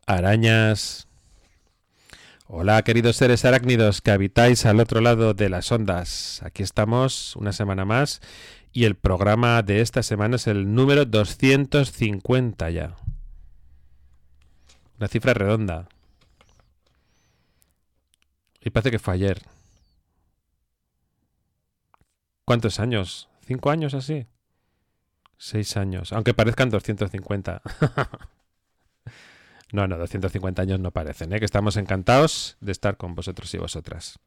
Arañas. Hola, queridos seres arácnidos que habitáis al otro lado de las ondas. Aquí estamos una semana más y el programa de esta semana es el número 250 ya. Una cifra redonda. Y parece que fue ayer. ¿Cuántos años? ¿5 años así? 6 años. Aunque parezcan 250. No, 250 años no parecen, ¿eh? Que estamos encantados de estar con vosotros y vosotras.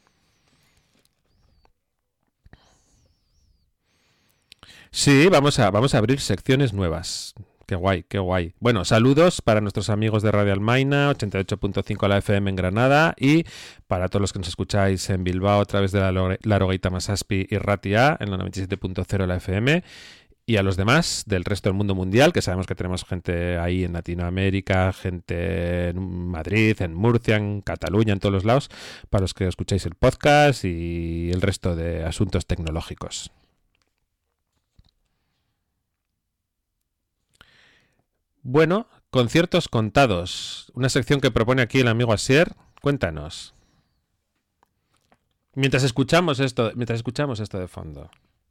Sí, vamos a abrir secciones nuevas. Qué guay, qué guay. Bueno, saludos para nuestros amigos de Radio Almaina, 88.5 la FM en Granada y para todos los que nos escucháis en Bilbao a través de la Logueita Masaspi y Ratia en la 97.0 la FM y a los demás del resto del mundo mundial, que sabemos que tenemos gente ahí en Latinoamérica, gente en Madrid, en Murcia, en Cataluña, en todos los lados, para los que escucháis el podcast y el resto de asuntos tecnológicos. Bueno, conciertos contados. Una sección que propone aquí el amigo Asier. Cuéntanos. Mientras escuchamos esto de fondo.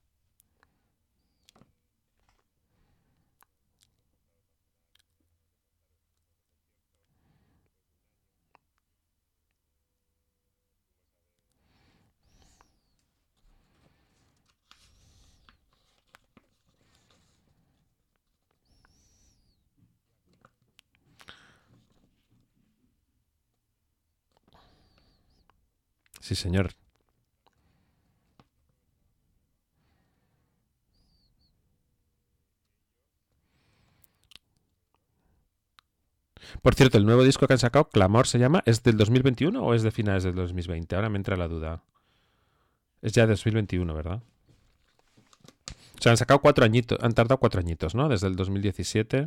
Sí, señor. Por cierto, el nuevo disco que han sacado, Clamor se llama, ¿es del 2021 o es de finales del 2020? Ahora me entra la duda. Es ya de 2021, ¿verdad? O sea, han sacado 4 añitos, han tardado 4 añitos, ¿no? Desde el 2017.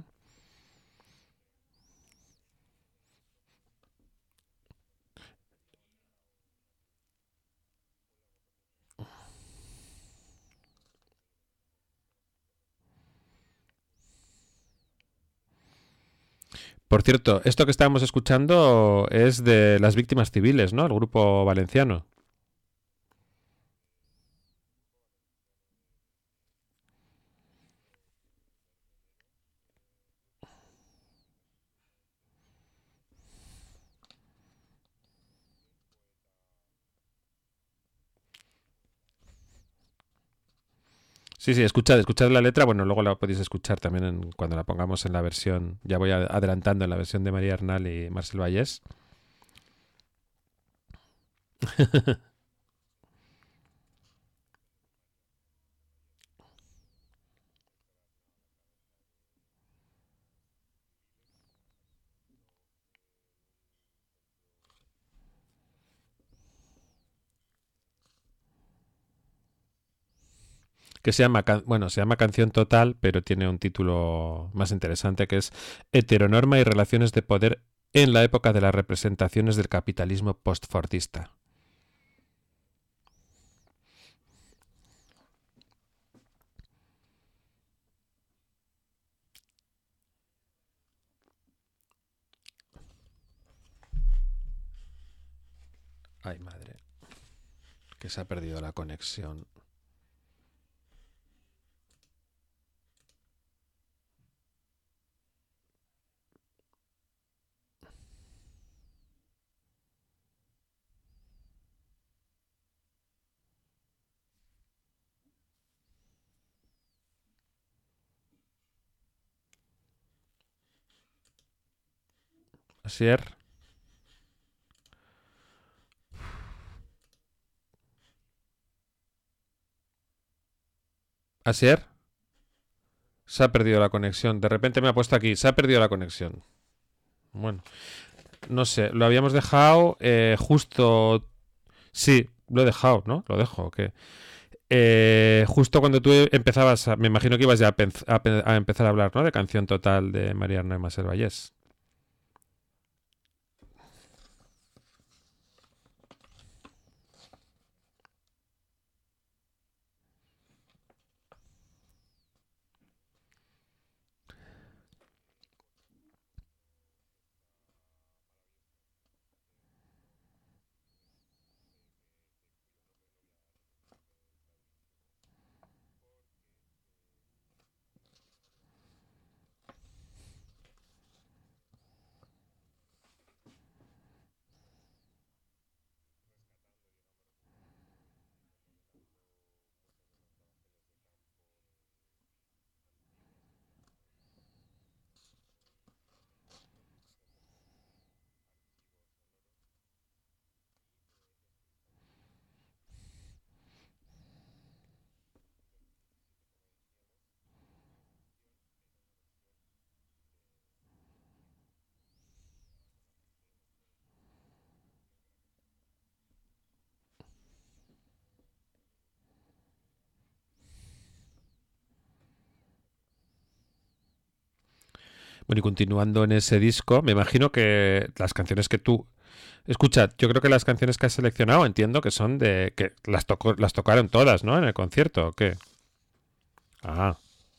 Por cierto, esto que estábamos escuchando es de las víctimas civiles, ¿no? El grupo valenciano. Sí, escuchad la letra. Bueno, luego la podéis escuchar también cuando la pongamos en la versión. Ya voy adelantando en la versión de María Arnal y Marcel Vallés. Que se llama Canción Total, pero tiene un título más interesante que es Heteronorma y relaciones de poder en la época de las representaciones del capitalismo postfordista. Ay, madre, que se ha perdido la conexión. Asier, Asier, se ha perdido la conexión. De repente me ha puesto aquí, se ha perdido la conexión. Bueno, no sé, lo habíamos dejado justo. Sí, lo he dejado, ¿no? Lo dejo, ¿o qué? Justo cuando tú empezabas, me imagino que ibas ya a empezar a hablar, ¿no? De Canción Total de Mariano y Marcel Vallés. Bueno, y continuando en ese disco, me imagino que las canciones que tú... Escucha, yo creo que las canciones que has seleccionado entiendo que son de... que las tocaron todas, ¿no? En el concierto, ¿o qué? Ah.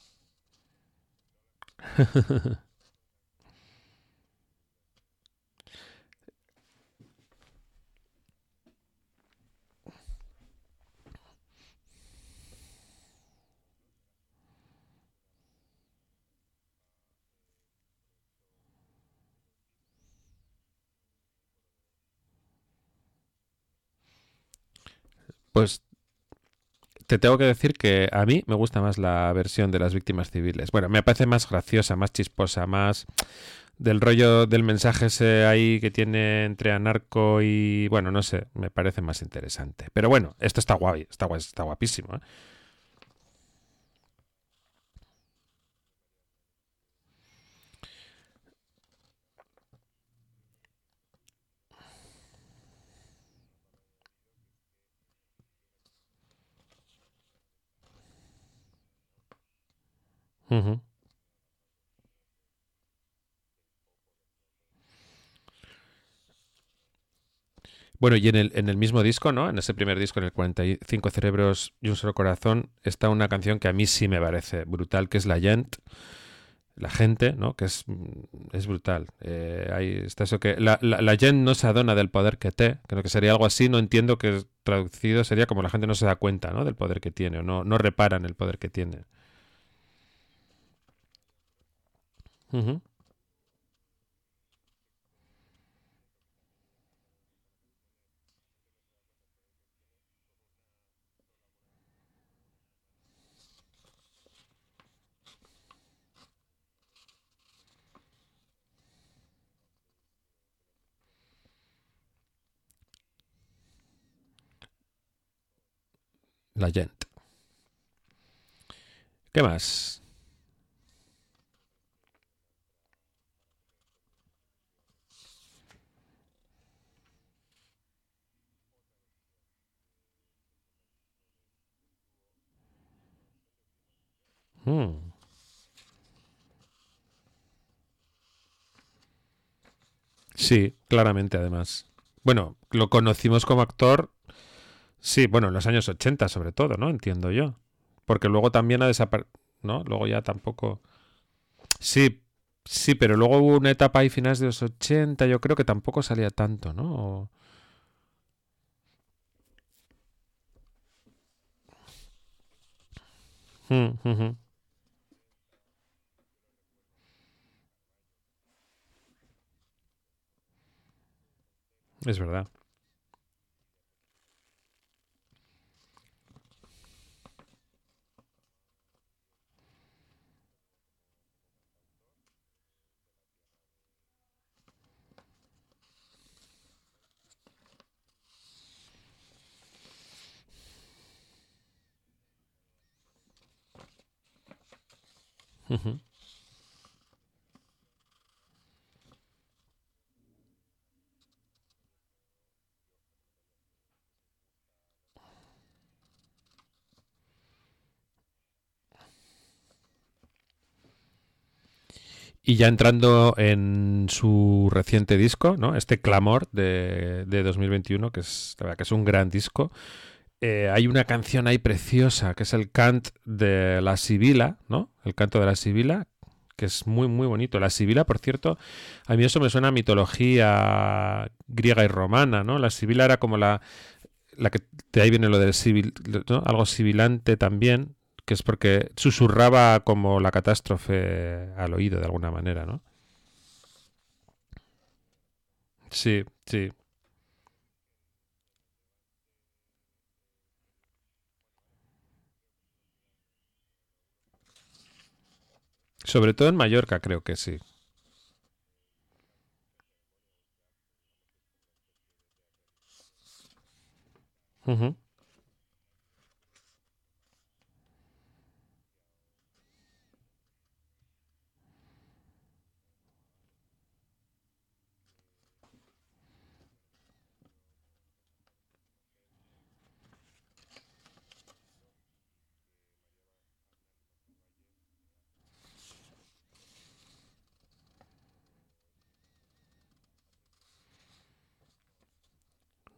Pues te tengo que decir que a mí me gusta más la versión de las víctimas civiles. Bueno, me parece más graciosa, más chisposa, más del rollo del mensaje ese ahí que tiene entre anarco y... Bueno, no sé, me parece más interesante. Pero bueno, esto está guay, está guapísimo, ¿eh? Ujú. Bueno, y en el mismo disco, ¿no? En ese primer disco, en el 45 cerebros y un solo corazón, está una canción que a mí sí me parece brutal, que es La Gent, la gente, ¿no? Que es brutal. Ahí está eso que... la gent no se adona del poder que té, creo que sería algo así, no entiendo que traducido sería como la gente no se da cuenta, ¿no? Del poder que tiene, o no reparan el poder que tiene. Ujú. La gent. ¿Qué más? Mm. Sí, claramente además. Bueno, lo conocimos como actor, sí, bueno, en los años 80 sobre todo, ¿no? Entiendo yo. Porque luego también ha desaparecido, ¿no? Luego ya tampoco... Sí, sí, pero luego hubo una etapa ahí finales de los 80, yo creo que tampoco salía tanto, ¿no? Mm, ujú. Es verdad. Ujú. Y ya entrando en su reciente disco, ¿no? Este Clamor de 2021, que es, la verdad que es un gran disco. Hay una canción ahí preciosa, que es el cant de la Sibila, ¿no? El canto de la Sibila, que es muy, muy bonito. La Sibila, por cierto, a mí eso me suena a mitología griega y romana, ¿no? La Sibila era como la que de ahí viene lo del sibil, ¿no? Algo sibilante también, que es porque susurraba como la catástrofe al oído de alguna manera, ¿no? Sí, sí. Sobre todo en Mallorca creo que sí. Ujú.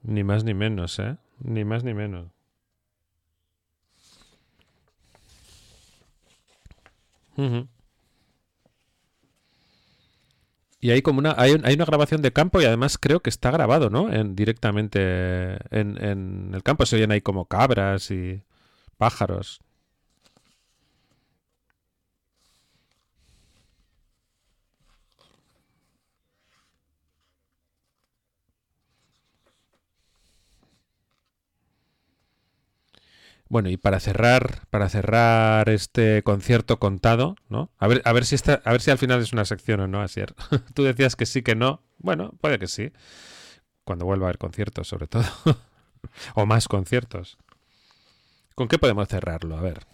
Ni más ni menos, ¿eh? Ni más ni menos. Ujú. Y hay como hay una grabación de campo y además creo que está grabado, ¿no? Directamente en el campo se oyen ahí como cabras y pájaros. Bueno, y para cerrar este concierto contado, ¿no? A ver si al final es una sección o no, Asier. Tú decías que sí, que no. Bueno, puede que sí. Cuando vuelva a haber conciertos, sobre todo. O más conciertos. ¿Con qué podemos cerrarlo? A ver.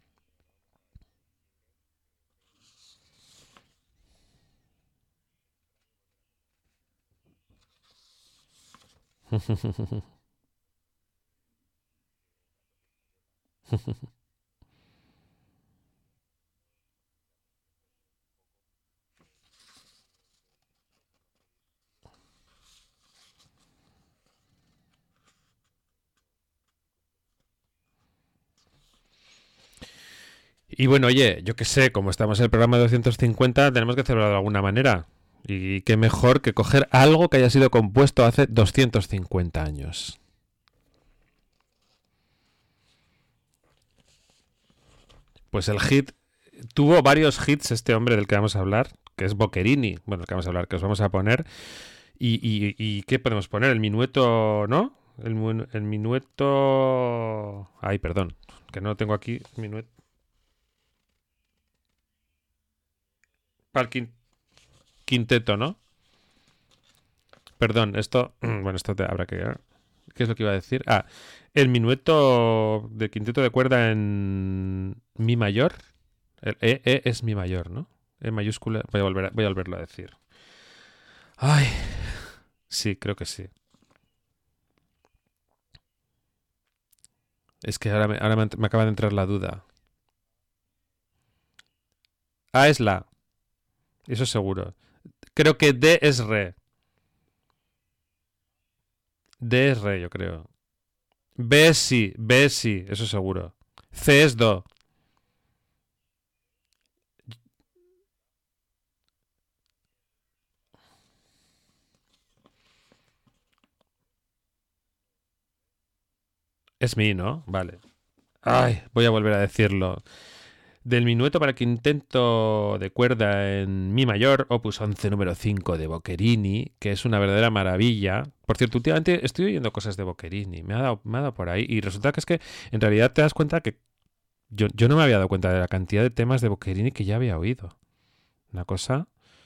Y bueno, oye, yo qué sé, como estamos en el programa 250, tenemos que celebrarlo de alguna manera. Y qué mejor que coger algo que haya sido compuesto hace 250 años. Pues el hit tuvo varios hits este hombre del que vamos a hablar, que es Boccherini, bueno, el que vamos a hablar, que os vamos a poner. ¿Y qué podemos poner? El minueto, ¿no? El minueto... Ay, perdón, que no lo tengo aquí. Minueto... Para el quinteto, ¿no? Perdón, esto... Bueno, esto habrá que... ¿Qué es lo que iba a decir? Ah, el minueto de quinteto de cuerda en mi mayor. El E es mi mayor, ¿no? E mayúscula. Voy a volverlo a decir. Ay, sí, creo que sí. Es que ahora me acaba de entrar la duda. A es la, eso seguro. Creo que D es re. D es re, yo creo. B es sí, eso seguro. C es do. Es mi, ¿no? Vale. Ay, voy a volver a decirlo. Del minueto para quinteto de cuerda en mi mayor, opus 11 número 5 de Boccherini, que es una verdadera maravilla. Por cierto, últimamente estoy oyendo cosas de Boccherini, me ha dado por ahí, y resulta que es que en realidad te das cuenta que yo no me había dado cuenta de la cantidad de temas de Boccherini que ya había oído. Una cosa...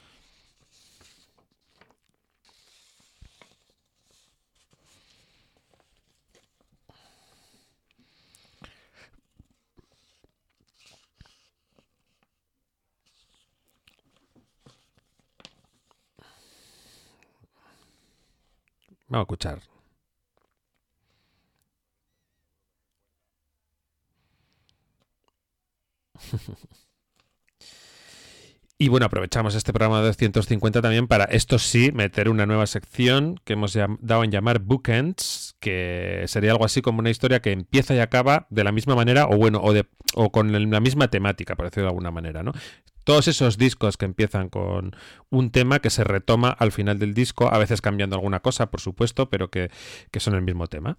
Vamos a escuchar. Y bueno, aprovechamos este programa de 250 también para, esto sí, meter una nueva sección que hemos dado en llamar Bookends, que sería algo así como una historia que empieza y acaba de la misma manera, o bueno, o con la misma temática, por decirlo de alguna manera, ¿no? Todos esos discos que empiezan con un tema que se retoma al final del disco, a veces cambiando alguna cosa, por supuesto, pero que son el mismo tema.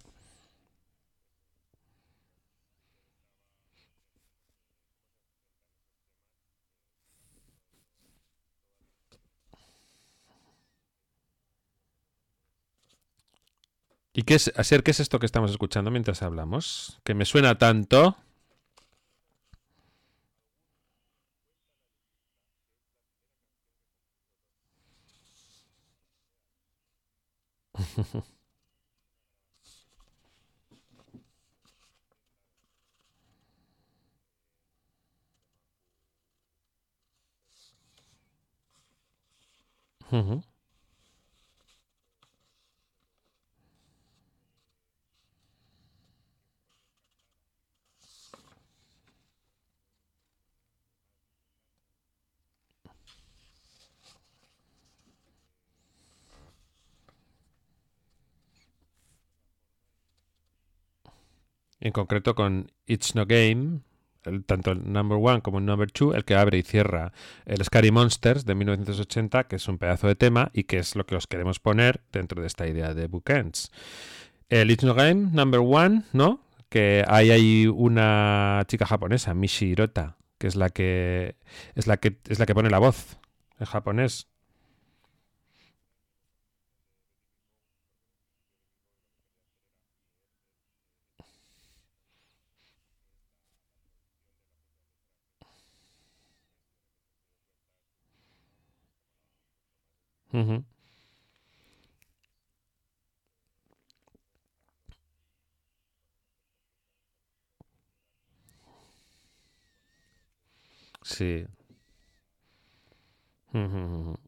¿Y qué es, Asier, qué es esto que estamos escuchando mientras hablamos? Que me suena tanto. Ujú, en concreto con It's No Game, tanto el number one como el number two, el que abre y cierra el Scary Monsters de 1980, que es un pedazo de tema y que es lo que os queremos poner dentro de esta idea de Bookends. El It's No Game, number one, ¿no? Que hay ahí una chica japonesa, Mishi Hirota, que es la que pone la voz en japonés. Ujú. Sí. Ujú.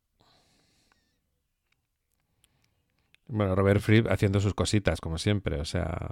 Bueno, Robert Fripp haciendo sus cositas, como siempre, o sea.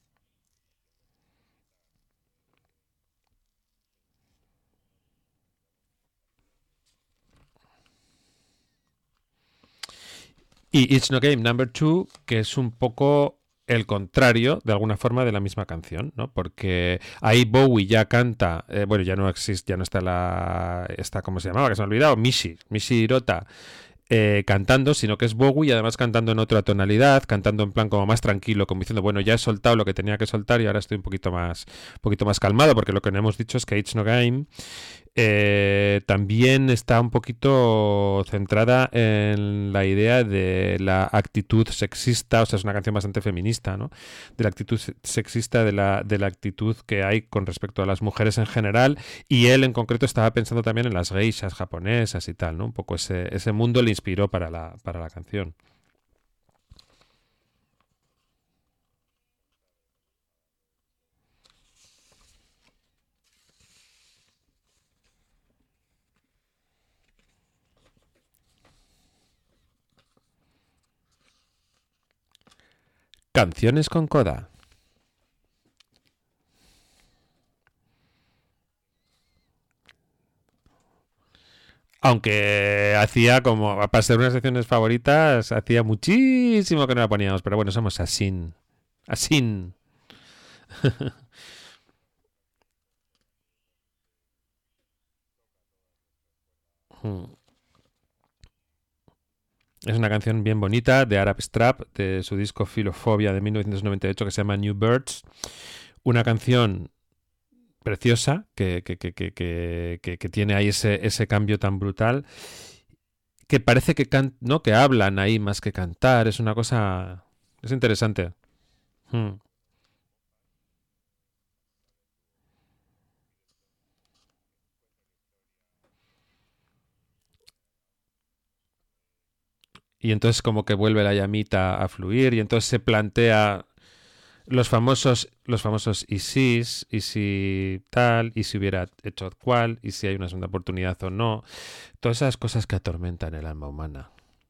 Y It's No Game Number Two, que es un poco el contrario, de alguna forma, de la misma canción, ¿no? Porque ahí Bowie ya canta, bueno, ya no existe, ya no está ¿cómo se llamaba? Que se me ha olvidado, Mishi Hirota, cantando, sino que es Bowie y además cantando en otra tonalidad, cantando en plan como más tranquilo, como diciendo, bueno, ya he soltado lo que tenía que soltar y ahora estoy un poquito más calmado, porque lo que no hemos dicho es que It's No Game también está un poquito centrada en la idea de la actitud sexista, o sea, es una canción bastante feminista, ¿no? De la actitud sexista, de la actitud que hay con respecto a las mujeres en general, y él en concreto estaba pensando también en las geishas japonesas y tal, ¿no? Un poco ese mundo le inspiró para la canción. Canciones con coda. Aunque hacía como, para ser unas secciones favoritas, hacía muchísimo que no la poníamos, pero bueno, somos así. Así. Es una canción bien bonita de Arab Strap, de su disco Filofobia de 1998 que se llama New Birds. Una canción preciosa que tiene ahí ese cambio tan brutal que parece ¿no? Que hablan ahí más que cantar. Es una cosa. Es interesante. Hmm. Y entonces como que vuelve la llamita a fluir y entonces se plantea los famosos y si tal, y si hubiera hecho cual, y si hay una segunda oportunidad o no. Todas esas cosas que atormentan el alma humana.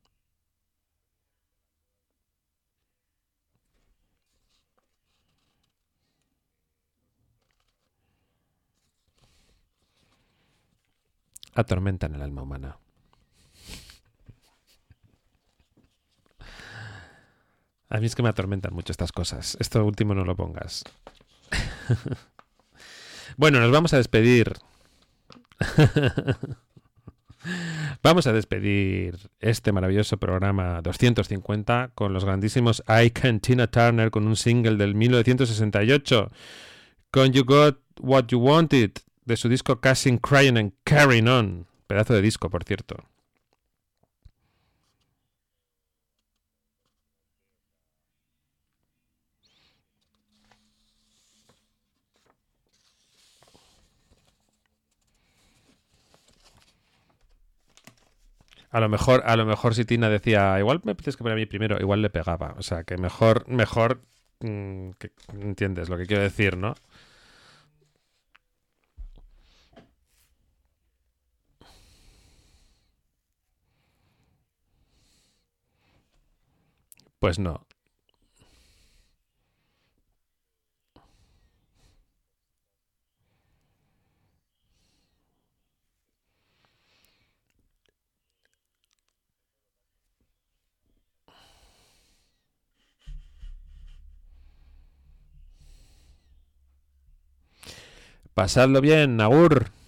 Atormentan el alma humana. A mí es que me atormentan mucho estas cosas. Esto último no lo pongas. Bueno, nos vamos a despedir. Vamos a despedir este maravilloso programa 250 con los grandísimos Ike and Tina Turner con un single del 1968 con You Got What You Wanted de su disco Casting, Crying and Carrying On. Pedazo de disco, por cierto. A lo mejor si Tina decía, igual me tienes que poner a mí primero, igual le pegaba. O sea, que mejor, que entiendes lo que quiero decir, ¿no? Pues no. Pasadlo bien, agur.